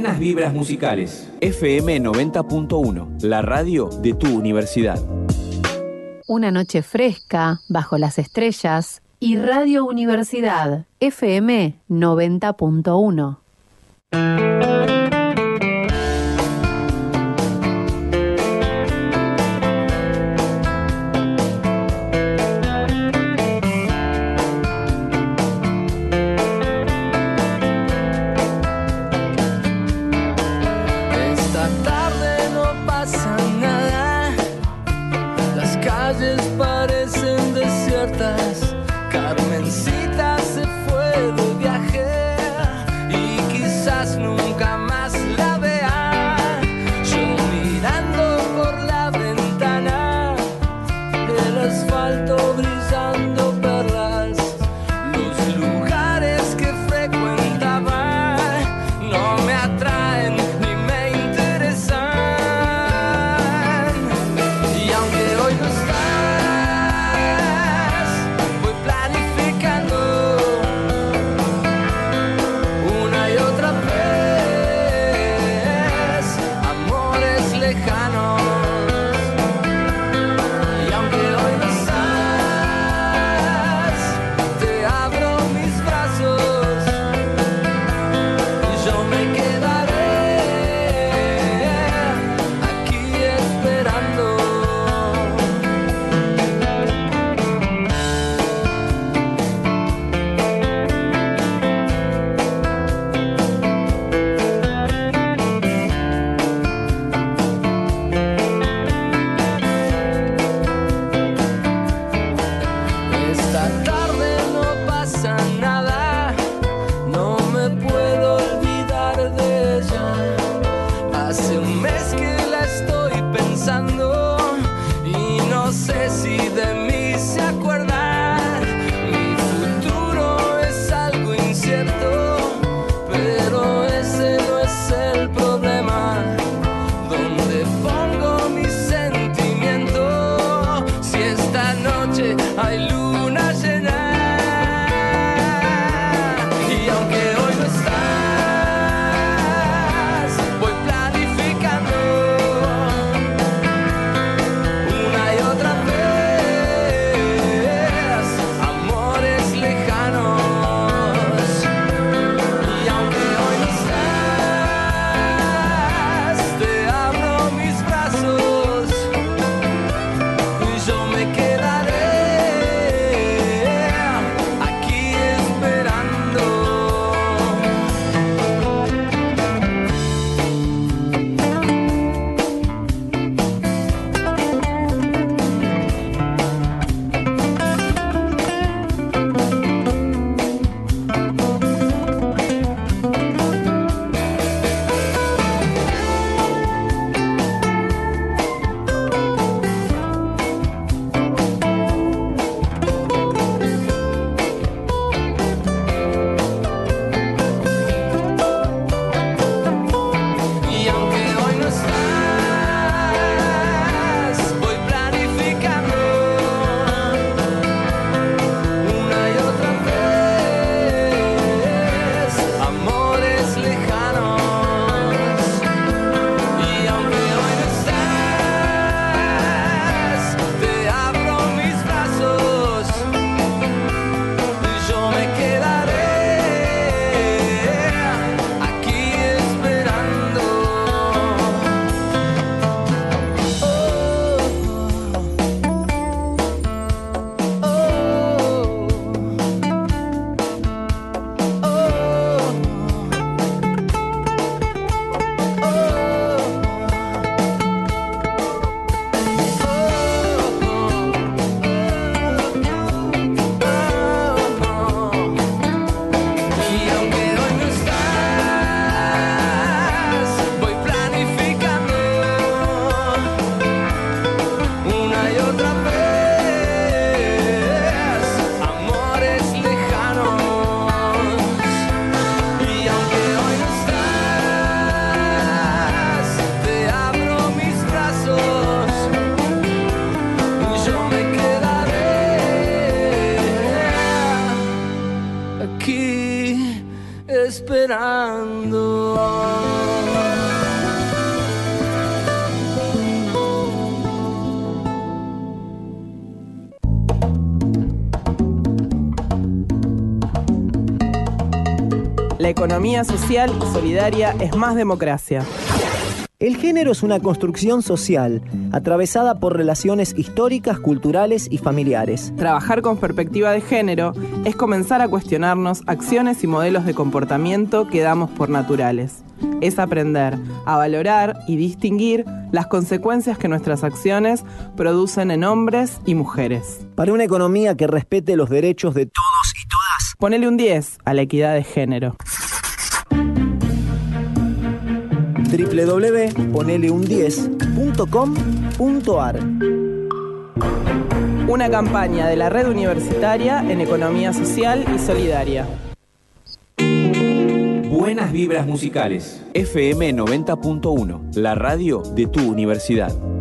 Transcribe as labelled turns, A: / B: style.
A: Buenas vibras musicales.
B: FM 90.1, la radio de tu universidad.
C: Una noche fresca, bajo las estrellas, y Radio Universidad, FM 90.1.
D: Carmencita se fue de viaje y quizás nunca más la vea. Yo mirando por la ventana, el asfalto brillando perlas, los lugares que frecuentaba no me atraen ni me interesan. Y aunque hoy no está, voy planificando esperando.
A: La economía social y solidaria es más democracia.
E: El género es una construcción social, atravesada por relaciones históricas, culturales y familiares.
A: Trabajar con perspectiva de género es comenzar a cuestionarnos acciones y modelos de comportamiento que damos por naturales. Es aprender a valorar y distinguir las consecuencias que nuestras acciones producen en hombres y mujeres.
E: Para una economía que respete los derechos de todos y todas,
A: ponele un 10 a la equidad de género.
E: www.poneleun10.com.ar.
A: Una campaña de la Red Universitaria en Economía Social y Solidaria.
B: Buenas vibras musicales. FM 90.1, la radio de tu universidad.